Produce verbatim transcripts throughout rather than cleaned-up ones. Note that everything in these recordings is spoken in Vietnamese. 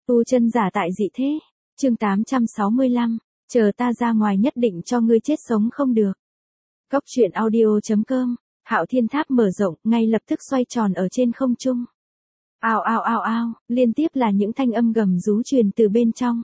Tu chân giả tại dị thế. Chương tám trăm sáu mươi lăm, chờ ta ra ngoài nhất định cho ngươi chết sống không được. Cốc truyện audio chấm com, Hạo Thiên Tháp mở rộng, ngay lập tức xoay tròn ở trên không trung. Ao ao ao ao, liên tiếp là những thanh âm gầm rú truyền từ bên trong.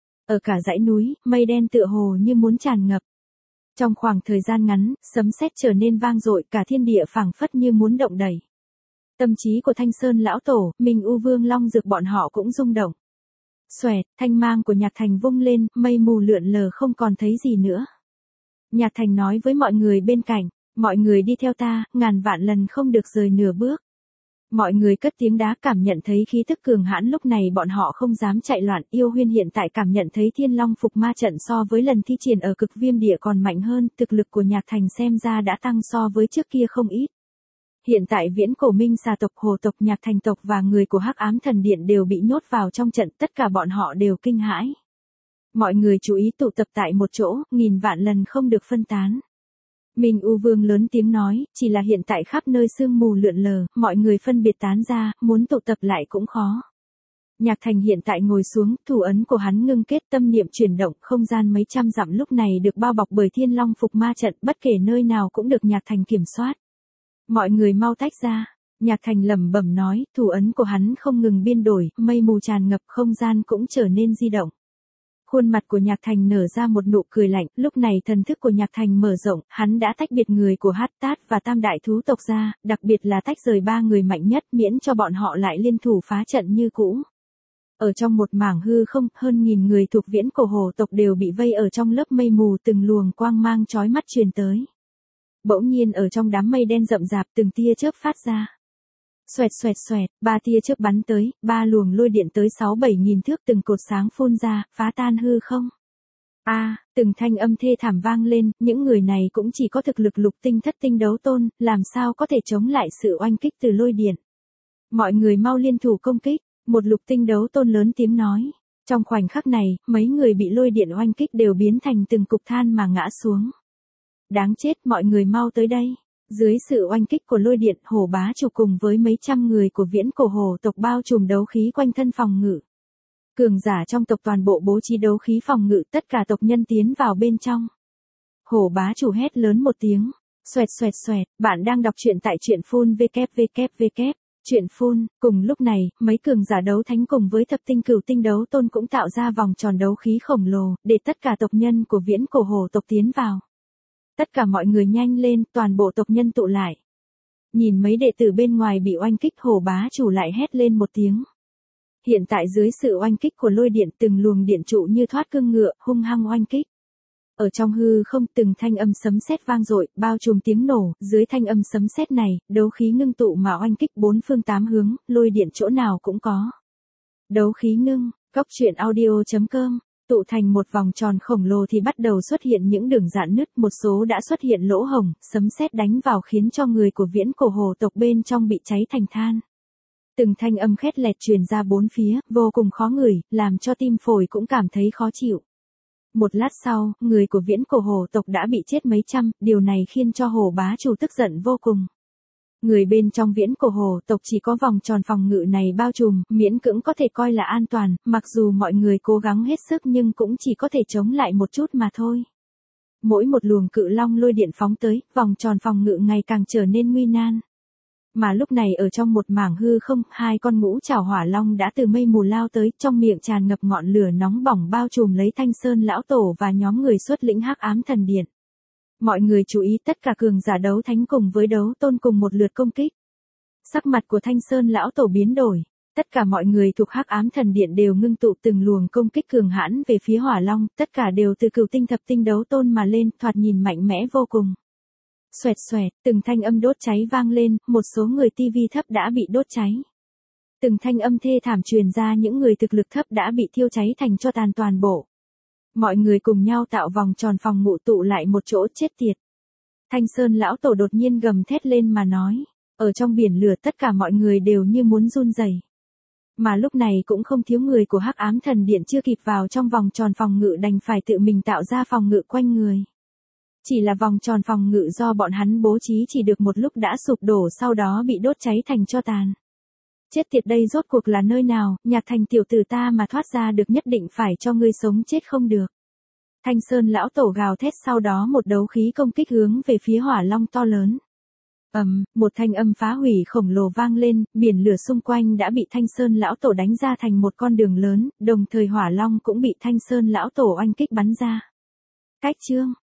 Ở cả dãy núi, mây đen tựa hồ như muốn tràn ngập. Trong khoảng thời gian ngắn, sấm sét trở nên vang dội, cả thiên địa phảng phất như muốn động đẩy. Tâm trí của Thanh Sơn lão tổ, Minh U Vương Long Dược bọn họ cũng rung động. Xoẹt, thanh mang của Nhạc Thành vung lên, mây mù lượn lờ không còn thấy gì nữa. Nhạc Thành nói với mọi người bên cạnh, mọi người đi theo ta, ngàn vạn lần không được rời nửa bước. Mọi người cất tiếng đá, cảm nhận thấy khí tức cường hãn, lúc này bọn họ không dám chạy loạn. Yêu Huyên hiện tại cảm nhận thấy Thiên Long Phục Ma trận so với lần thi triển ở Cực Viêm Địa còn mạnh hơn, thực lực của Nhạc Thành xem ra đã tăng so với trước kia không ít. Hiện tại Viễn Cổ Minh Xà tộc, Hồ tộc, Nhạc Thành tộc và người của Hắc Ám Thần Điện đều bị nhốt vào trong trận, tất cả bọn họ đều kinh hãi. Mọi người chú ý tụ tập tại một chỗ, nghìn vạn lần không được phân tán. Minh U Vương lớn tiếng nói, chỉ là hiện tại khắp nơi sương mù lượn lờ, mọi người phân biệt tán ra, muốn tụ tập lại cũng khó. Nhạc Thành hiện tại ngồi xuống, thủ ấn của hắn ngưng kết, tâm niệm chuyển động, không gian mấy trăm dặm lúc này được bao bọc bởi Thiên Long Phục Ma trận, bất kể nơi nào cũng được Nhạc Thành kiểm soát. Mọi người mau tách ra. Nhạc Thành lẩm bẩm nói, thủ ấn của hắn không ngừng biên đổi, mây mù tràn ngập, không gian cũng trở nên di động. Khuôn mặt của Nhạc Thành nở ra một nụ cười lạnh, lúc này thần thức của Nhạc Thành mở rộng, hắn đã tách biệt người của Hát Tát và Tam Đại Thú tộc ra, đặc biệt là tách rời ba người mạnh nhất, miễn cho bọn họ lại liên thủ phá trận như cũ. Ở trong một mảng hư không, hơn nghìn người thuộc Viễn Cổ Hồ tộc đều bị vây ở trong lớp mây mù, từng luồng quang mang chói mắt truyền tới. Bỗng nhiên ở trong đám mây đen rậm rạp, từng tia chớp phát ra. Xoẹt xoẹt xoẹt, ba tia chớp bắn tới, ba luồng lôi điện tới sáu bảy nghìn thước, từng cột sáng phun ra, phá tan hư không. A, à, từng thanh âm thê thảm vang lên, những người này cũng chỉ có thực lực lục tinh thất tinh đấu tôn, làm sao có thể chống lại sự oanh kích từ lôi điện. Mọi người mau liên thủ công kích, một lục tinh đấu tôn lớn tiếng nói. Trong khoảnh khắc này, mấy người bị lôi điện oanh kích đều biến thành từng cục than mà ngã xuống. Đáng chết, mọi người mau tới đây. Dưới sự oanh kích của lôi điện, Hổ bá chủ cùng với mấy trăm người của Viễn Cổ Hồ tộc bao trùm đấu khí quanh thân phòng ngự. Cường giả trong tộc toàn bộ bố trí đấu khí phòng ngự, tất cả tộc nhân tiến vào bên trong. Hổ bá chủ hét lớn một tiếng, xoẹt xoẹt xoẹt, bạn đang đọc truyện tại truyện phun www. Truyện phun, cùng lúc này, mấy cường giả đấu thánh cùng với thập tinh cửu tinh đấu tôn cũng tạo ra vòng tròn đấu khí khổng lồ, để tất cả tộc nhân của Viễn Cổ Hồ tộc tiến vào. Tất cả mọi người nhanh lên, toàn bộ tộc nhân tụ lại. Nhìn mấy đệ tử bên ngoài bị oanh kích, Hổ bá chủ lại hét lên một tiếng. Hiện tại dưới sự oanh kích của lôi điện, từng luồng điện trụ như thoát cương ngựa, hung hăng oanh kích. Ở trong hư không, từng thanh âm sấm sét vang dội, bao trùm tiếng nổ, dưới thanh âm sấm sét này, đấu khí ngưng tụ mà oanh kích bốn phương tám hướng, lôi điện chỗ nào cũng có. Đấu khí ngưng, cốc truyện audio chấm com. Tụ thành một vòng tròn khổng lồ thì bắt đầu xuất hiện những đường rạn nứt, một số đã xuất hiện lỗ hổng, sấm sét đánh vào khiến cho người của Viễn Cổ Hồ tộc bên trong bị cháy thành than. Từng thanh âm khét lẹt truyền ra bốn phía, vô cùng khó ngửi, làm cho tim phổi cũng cảm thấy khó chịu. Một lát sau, người của Viễn Cổ Hồ tộc đã bị chết mấy trăm, điều này khiến cho Hổ bá chủ tức giận vô cùng. Người bên trong Viễn Cổ Hồ tộc chỉ có vòng tròn phòng ngự này bao trùm, miễn cưỡng có thể coi là an toàn, mặc dù mọi người cố gắng hết sức nhưng cũng chỉ có thể chống lại một chút mà thôi. Mỗi một luồng cự long lôi điện phóng tới, vòng tròn phòng ngự ngày càng trở nên nguy nan. Mà lúc này ở trong một mảng hư không, hai con ngũ trảo hỏa long đã từ mây mù lao tới, trong miệng tràn ngập ngọn lửa nóng bỏng bao trùm lấy Thanh Sơn lão tổ và nhóm người xuất lĩnh Hắc Ám Thần Điện. Mọi người chú ý, tất cả cường giả đấu thánh cùng với đấu tôn cùng một lượt công kích. Sắc mặt của Thanh Sơn lão tổ biến đổi, tất cả mọi người thuộc Hắc Ám Thần Điện đều ngưng tụ từng luồng công kích cường hãn về phía hỏa long, tất cả đều từ cửu tinh thập tinh đấu tôn mà lên, thoạt nhìn mạnh mẽ vô cùng. Xoẹt xoẹt, từng thanh âm đốt cháy vang lên, một số người tivi thấp đã bị đốt cháy. Từng thanh âm thê thảm truyền ra, những người thực lực thấp đã bị thiêu cháy thành tro tàn toàn bộ. Mọi người cùng nhau tạo vòng tròn phòng ngự tụ lại một chỗ, chết tiệt. Thanh Sơn lão tổ đột nhiên gầm thét lên mà nói, ở trong biển lửa tất cả mọi người đều như muốn run rẩy. Mà lúc này cũng không thiếu người của Hắc Ám Thần Điện chưa kịp vào trong vòng tròn phòng ngự đành phải tự mình tạo ra phòng ngự quanh người. Chỉ là vòng tròn phòng ngự do bọn hắn bố trí chỉ được một lúc đã sụp đổ, sau đó bị đốt cháy thành tro tàn. Chết tiệt, đây rốt cuộc là nơi nào, Nhạc Thành tiểu tử ta mà thoát ra được nhất định phải cho ngươi sống chết không được. Thanh Sơn lão tổ gào thét, sau đó một đấu khí công kích hướng về phía hỏa long to lớn. Ầm, um, một thanh âm phá hủy khổng lồ vang lên, biển lửa xung quanh đã bị Thanh Sơn lão tổ đánh ra thành một con đường lớn, đồng thời hỏa long cũng bị Thanh Sơn lão tổ oanh kích bắn ra. Cách chương